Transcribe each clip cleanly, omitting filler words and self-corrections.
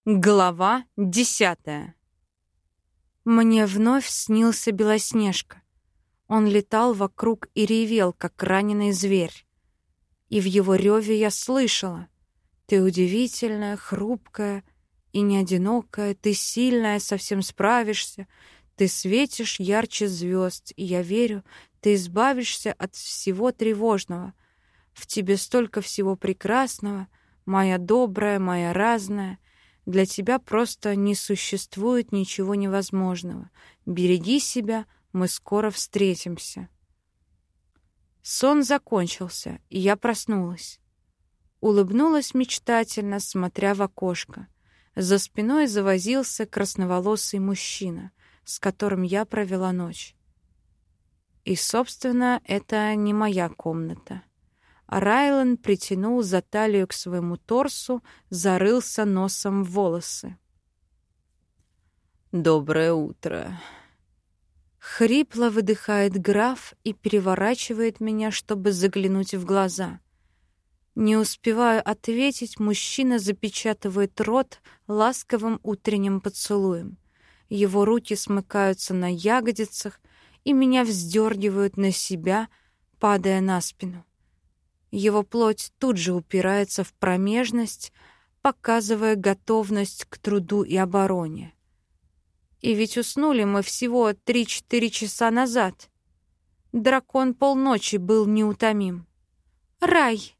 Глава 10. Мне вновь снился Белоснежка. Он летал вокруг и ревел, как раненый зверь. И в его реве я слышала: «Ты удивительная, хрупкая и не одинокая, ты сильная, совсем справишься, ты светишь ярче звезд, и я верю, ты избавишься от всего тревожного. В тебе столько всего прекрасного, моя добрая, моя разная. Для тебя просто не существует ничего невозможного. Береги себя, мы скоро встретимся». Сон закончился, и я проснулась. Улыбнулась мечтательно, смотря в окошко. За спиной завозился красноволосый мужчина, с которым я провела ночь. И, собственно, это не моя комната. Райлан притянул за талию к своему торсу, зарылся носом в волосы. «Доброе утро!» Хрипло выдыхает граф и переворачивает меня, чтобы заглянуть в глаза. Не успеваю ответить, мужчина запечатывает рот ласковым утренним поцелуем. Его руки смыкаются на ягодицах, и меня вздергивают на себя, падая на спину. Его плоть тут же упирается в промежность, показывая готовность к труду и обороне. И ведь уснули мы всего 3-4 часа назад. Дракон полночи был неутомим. «Рай!»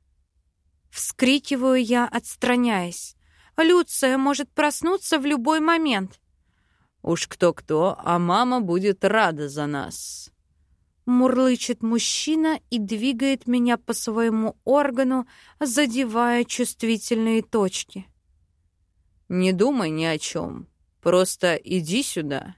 Вскрикиваю я, отстраняясь. «Люция может проснуться в любой момент». «Уж кто-кто, а мама будет рада за нас». Мурлычет мужчина и двигает меня по своему органу, задевая чувствительные точки. «Не думай ни о чем. Просто иди сюда».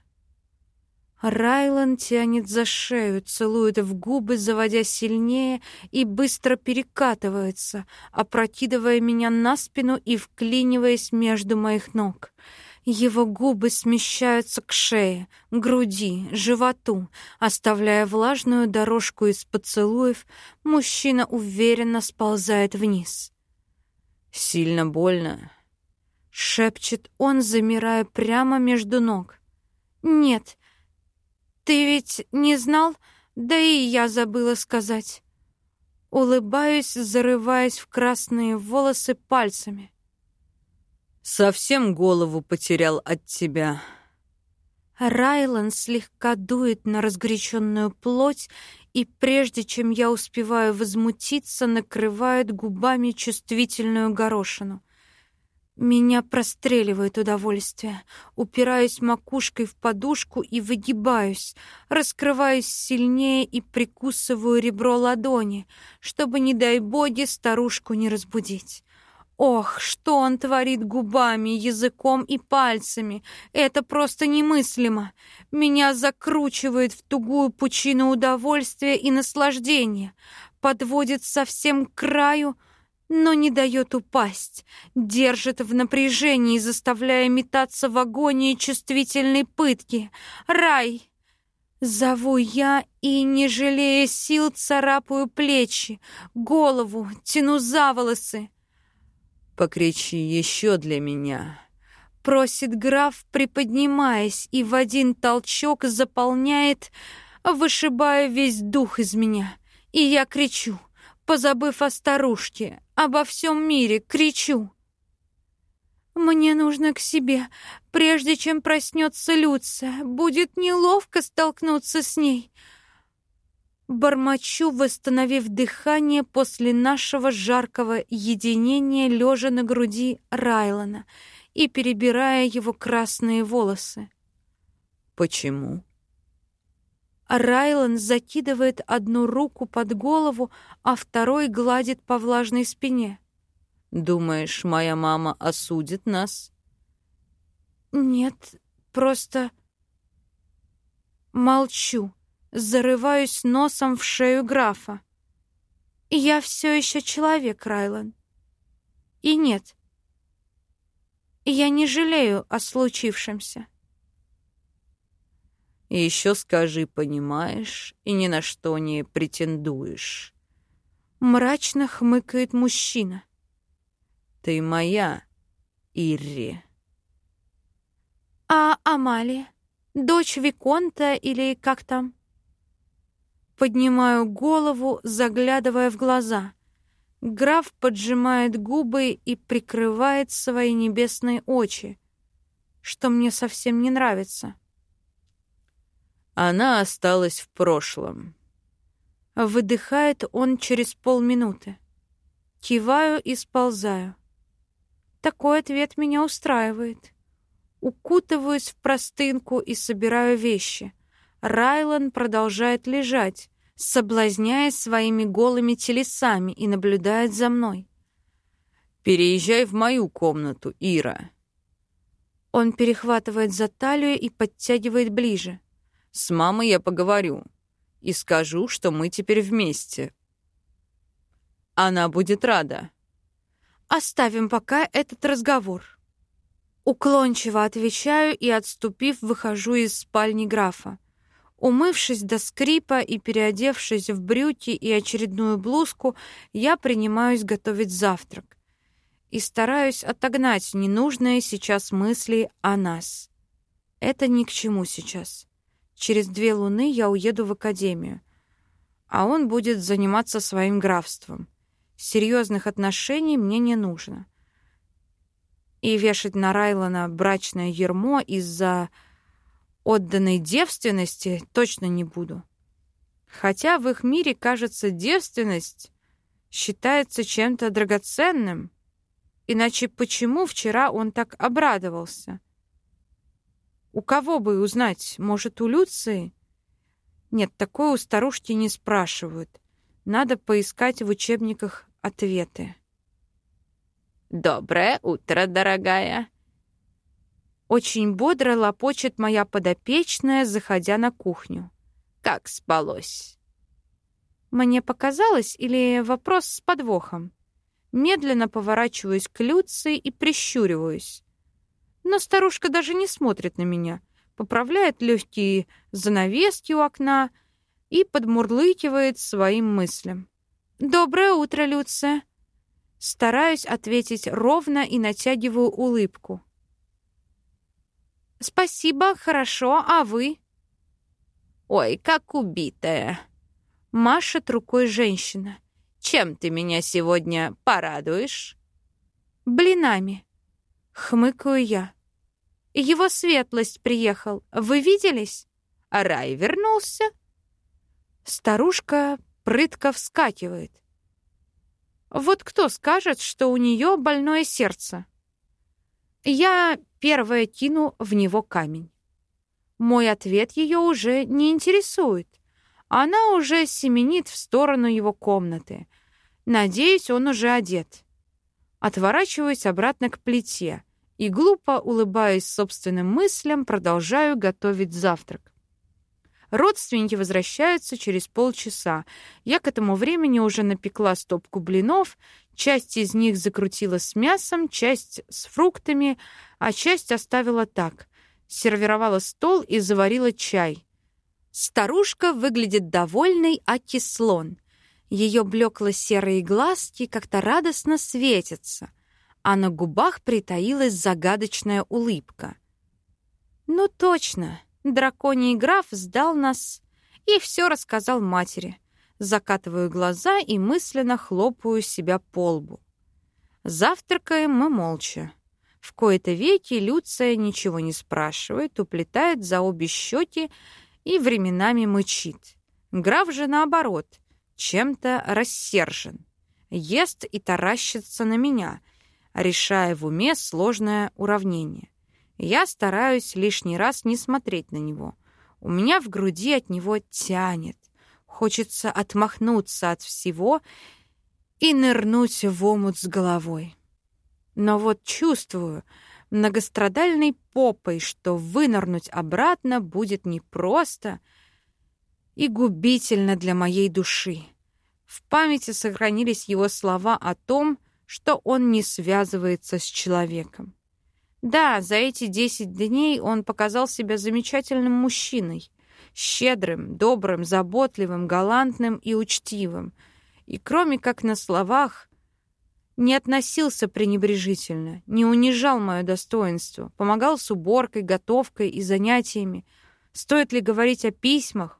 Райлан тянет за шею, целует в губы, заводя сильнее, и быстро перекатывается, опрокидывая меня на спину и вклиниваясь между моих ног. Его губы смещаются к шее, груди, животу, оставляя влажную дорожку из поцелуев. Мужчина уверенно сползает вниз. «Сильно больно?» — шепчет он, замирая прямо между ног. «Нет, ты ведь не знал? Да и я забыла сказать». Улыбаюсь, зарываясь в красные волосы пальцами. «Совсем голову потерял от тебя». Райлан слегка дует на разгоряченную плоть, и прежде чем я успеваю возмутиться, накрывает губами чувствительную горошину. Меня простреливает удовольствие. Упираюсь макушкой в подушку и выгибаюсь, раскрываюсь сильнее и прикусываю ребро ладони, чтобы, не дай боги, старушку не разбудить. Ох, что он творит губами, языком и пальцами! Это просто немыслимо! Меня закручивает в тугую пучину удовольствия и наслаждения, подводит совсем к краю, но не дает упасть, держит в напряжении, заставляя метаться в агонии чувствительной пытки. «Рай!» Зову я и, не жалея сил, царапаю плечи, голову, тяну за волосы. «Покричи еще для меня», — просит граф, приподнимаясь, и в один толчок заполняет, вышибая весь дух из меня. И я кричу, позабыв о старушке, обо всем мире, кричу. «Мне нужно к себе, прежде чем проснется Люция. Будет неловко столкнуться с ней». Бормочу, восстановив дыхание после нашего жаркого единения, лежа на груди Райлана и перебирая его красные волосы. «Почему?» Райлан закидывает одну руку под голову, а второй гладит по влажной спине. «Думаешь, моя мама осудит нас?» «Нет, просто...» Молчу, зарываюсь носом в шею графа. «Я все еще человек, Райлан. И нет, я не жалею о случившемся». «И еще скажи, понимаешь, и ни на что не претендуешь». Мрачно хмыкает мужчина. «Ты моя, Ирри. А Амалия? Дочь Виконта или как там? Поднимаю голову, заглядывая в глаза. Граф поджимает губы и прикрывает свои небесные очи, что мне совсем не нравится. Она осталась в прошлом. Выдыхает он через полминуты. Киваю и сползаю. Такой ответ меня устраивает. Укутываюсь в простынку и собираю вещи. Райлан продолжает лежать, соблазняя своими голыми телесами, и наблюдает за мной. «Переезжай в мою комнату, Ира». Он перехватывает за талию и подтягивает ближе. «С мамой я поговорю и скажу, что мы теперь вместе. Она будет рада». Оставим пока этот разговор. Уклончиво отвечаю и, отступив, выхожу из спальни графа. Умывшись до скрипа и переодевшись в брюки и очередную блузку, я принимаюсь готовить завтрак. И стараюсь отогнать ненужные сейчас мысли о нас. Это ни к чему сейчас. Через 2 луны я уеду в академию, а он будет заниматься своим графством. Серьезных отношений мне не нужно. И вешать на Райлана брачное ярмо из-за отданной девственности точно не буду. Хотя в их мире, кажется, девственность считается чем-то драгоценным. Иначе почему вчера он так обрадовался? У кого бы узнать? Может, у Люции? Нет, такое у старушки не спрашивают. Надо поискать в учебниках ответы. «Доброе утро, дорогая!» Очень бодро лопочет моя подопечная, заходя на кухню. «Как спалось?» Мне показалось, или вопрос с подвохом? Медленно поворачиваюсь к Люции и прищуриваюсь. Но старушка даже не смотрит на меня, поправляет легкие занавески у окна и подмурлыкивает своим мыслям. «Доброе утро, Люция!» Стараюсь ответить ровно и натягиваю улыбку. «Спасибо, хорошо, а вы?» «Ой, как убитая!» Машет рукой женщина. «Чем ты меня сегодня порадуешь?» «Блинами», — хмыкаю я. «Его светлость приехал. Вы виделись?» Рай вернулся? Старушка прытко вскакивает. Вот кто скажет, что у нее больное сердце? Я первая кину в него камень. Мой ответ ее уже не интересует. Она уже семенит в сторону его комнаты. Надеюсь, он уже одет. Отворачиваюсь обратно к плите и, глупо улыбаясь собственным мыслям, продолжаю готовить завтрак. Родственники возвращаются через полчаса. Я к этому времени уже напекла стопку блинов, часть из них закрутила с мясом, часть с фруктами, а часть оставила так. Сервировала стол и заварила чай. Старушка выглядит довольной, аки слон. Ее блекло-серые глазки как-то радостно светятся, а на губах притаилась загадочная улыбка. Ну точно, драконий граф сдал нас и все рассказал матери. Закатываю глаза и мысленно хлопаю себя по лбу. Завтракаем мы молча. В кои-то веки Люция ничего не спрашивает, уплетает за обе щеки и временами мычит. Граф же, наоборот, чем-то рассержен. Ест и таращится на меня, решая в уме сложное уравнение. Я стараюсь лишний раз не смотреть на него. У меня в груди от него тянет. Хочется отмахнуться от всего и нырнуть в омут с головой. Но вот чувствую многострадальной попой, что вынырнуть обратно будет непросто и губительно для моей души. В памяти сохранились его слова о том, что он не связывается с человеком. Да, за эти 10 дней он показал себя замечательным мужчиной, щедрым, добрым, заботливым, галантным и учтивым. И кроме как на словах, Не относился пренебрежительно, не унижал мое достоинство, помогал с уборкой, готовкой и занятиями. Стоит ли говорить о письмах?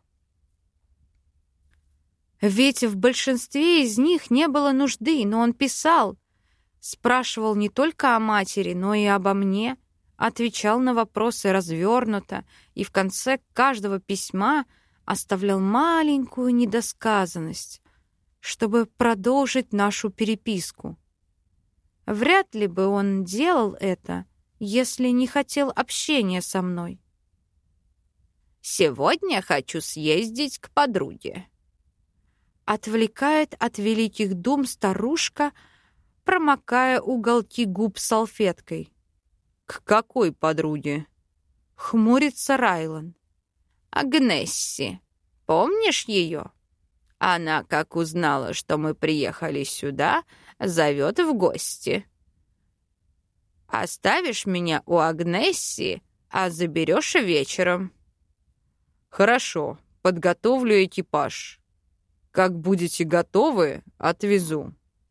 Ведь в большинстве из них не было нужды, но он писал, спрашивал не только о матери, но и обо мне, отвечал на вопросы развернуто и в конце каждого письма оставлял маленькую недосказанность, чтобы продолжить нашу переписку. Вряд ли бы он делал это, если не хотел общения со мной. «Сегодня хочу съездить к подруге», — отвлекает от великих дум старушка, промокая уголки губ салфеткой. «К какой подруге?» — хмурится Райлан. «Агнесси. Помнишь ее? Она, как узнала, что мы приехали сюда, зовет в гости. Оставишь меня у Агнесси, а заберешь вечером». «Хорошо, подготовлю экипаж. Как будете готовы, отвезу».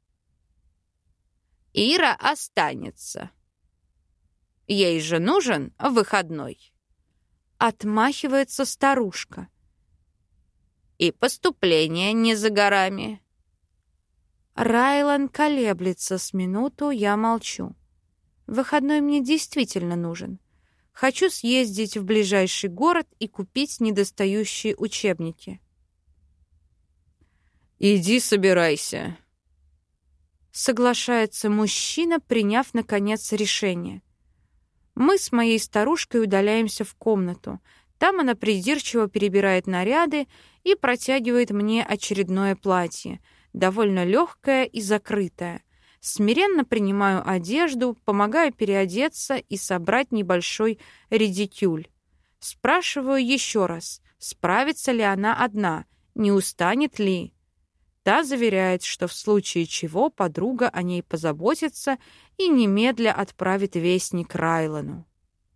Ира останется. Ей же нужен выходной. Отмахивается старушка. И поступление не за горами. Райлан колеблется с минуту, я молчу. Выходной мне действительно нужен. Хочу съездить в ближайший город и купить недостающие учебники. «Иди собирайся», — соглашается мужчина, приняв, наконец, решение. Мы с моей старушкой удаляемся в комнату. Там она придирчиво перебирает наряды и протягивает мне очередное платье, довольно легкое и закрытое. Смиренно принимаю одежду, помогаю переодеться и собрать небольшой редикюль. Спрашиваю еще раз, справится ли она одна, не устанет ли. Та заверяет, что в случае чего подруга о ней позаботится и немедля отправит вестник Райлану.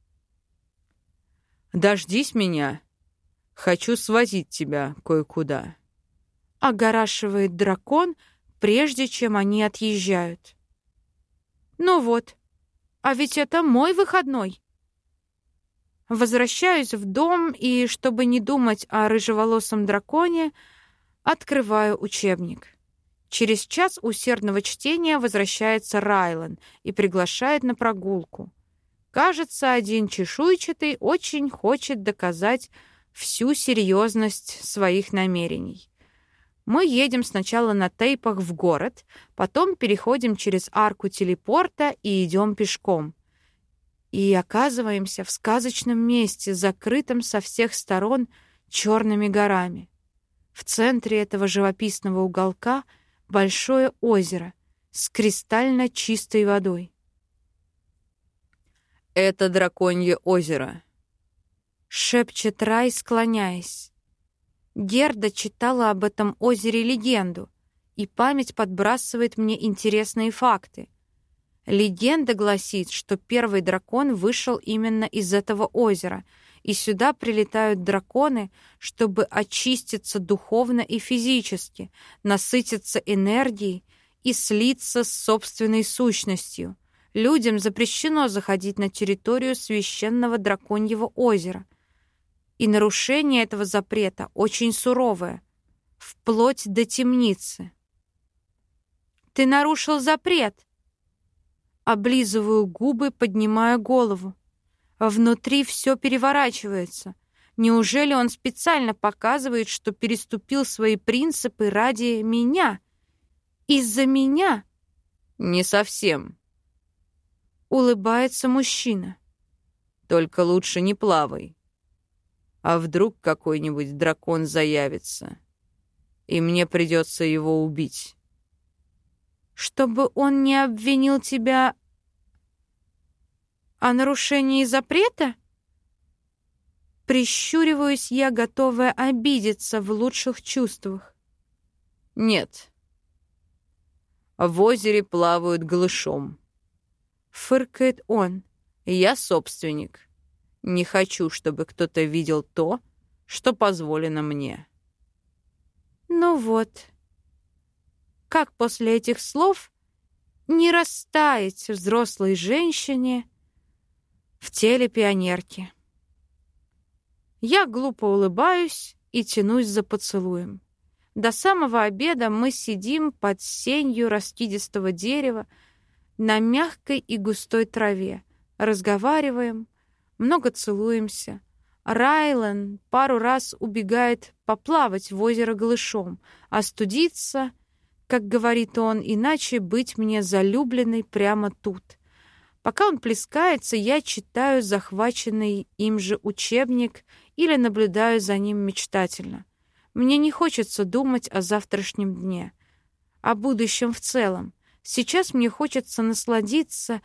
«Дождись меня. Хочу свозить тебя кое-куда», — огорашивает дракон, прежде чем они отъезжают. «Ну вот, а ведь это мой выходной». Возвращаюсь в дом и, чтобы не думать о рыжеволосом драконе, открываю учебник. Через час усердного чтения возвращается Райлан и приглашает на прогулку. Кажется, один чешуйчатый очень хочет доказать всю серьезность своих намерений. Мы едем сначала на тейпах в город, потом переходим через арку телепорта и идем пешком. И оказываемся в сказочном месте, закрытом со всех сторон черными горами. В центре этого живописного уголка большое озеро с кристально чистой водой. «Это Драконье озеро», — шепчет Рай, склоняясь. Герда читала об этом озере легенду, и память подбрасывает мне интересные факты. Легенда гласит, что первый дракон вышел именно из этого озера, и сюда прилетают драконы, чтобы очиститься духовно и физически, насытиться энергией и слиться с собственной сущностью. Людям запрещено заходить на территорию священного драконьего озера. И нарушение этого запрета очень суровое, вплоть до темницы. «Ты нарушил запрет!» Облизываю губы, поднимая голову. Внутри все переворачивается. Неужели он специально показывает, что переступил свои принципы ради меня? Из-за меня? «Не совсем», — улыбается мужчина. «Только лучше не плавай. А вдруг какой-нибудь дракон заявится, и мне придется его убить?» «Чтобы он не обвинил тебя о нарушении запрета?» Прищуриваюсь я, готовая обидеться в лучших чувствах. «Нет. В озере плавают голышом», — фыркает он. «Я собственник. Не хочу, чтобы кто-то видел то, что позволено мне». Ну вот. Как после этих слов не растаять взрослой женщине в теле пионерки. Я глупо улыбаюсь и тянусь за поцелуем. До самого обеда мы сидим под сенью раскидистого дерева на мягкой и густой траве, разговариваем, много целуемся. Райлан пару раз убегает поплавать в озеро голышом, остудиться, как говорит он, иначе быть мне залюбленной прямо тут. Пока он плескается, я читаю захваченный им же учебник или наблюдаю за ним мечтательно. Мне не хочется думать о завтрашнем дне, о будущем в целом. Сейчас мне хочется насладиться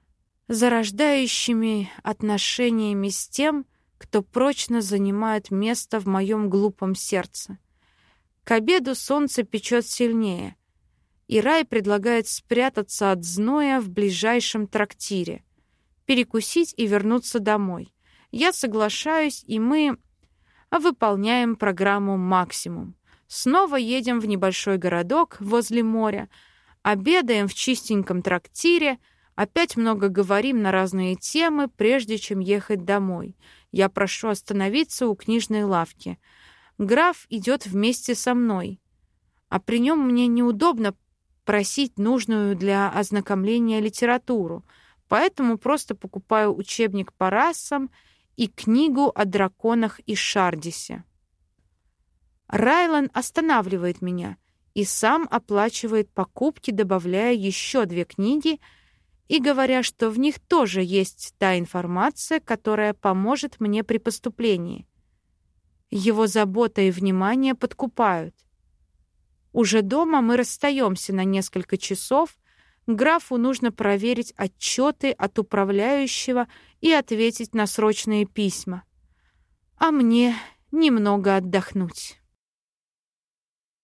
зарождающими отношениями с тем, кто прочно занимает место в моем глупом сердце. К обеду солнце печет сильнее, и Рай предлагает спрятаться от зноя в ближайшем трактире, перекусить и вернуться домой. Я соглашаюсь, и мы выполняем программу «Максимум». Снова едем в небольшой городок возле моря, обедаем в чистеньком трактире, опять много говорим на разные темы, прежде чем ехать домой. Я прошу остановиться у книжной лавки. Граф идет вместе со мной, а при нем мне неудобно просить нужную для ознакомления литературу, поэтому просто покупаю учебник по расам и книгу о драконах и Шардисе. Райлан останавливает меня и сам оплачивает покупки, добавляя еще 2 книги и говоря, что в них тоже есть та информация, которая поможет мне при поступлении. Его забота и внимание подкупают. Уже дома мы расстаемся на несколько часов. Графу нужно проверить отчеты от управляющего и ответить на срочные письма. А мне немного отдохнуть.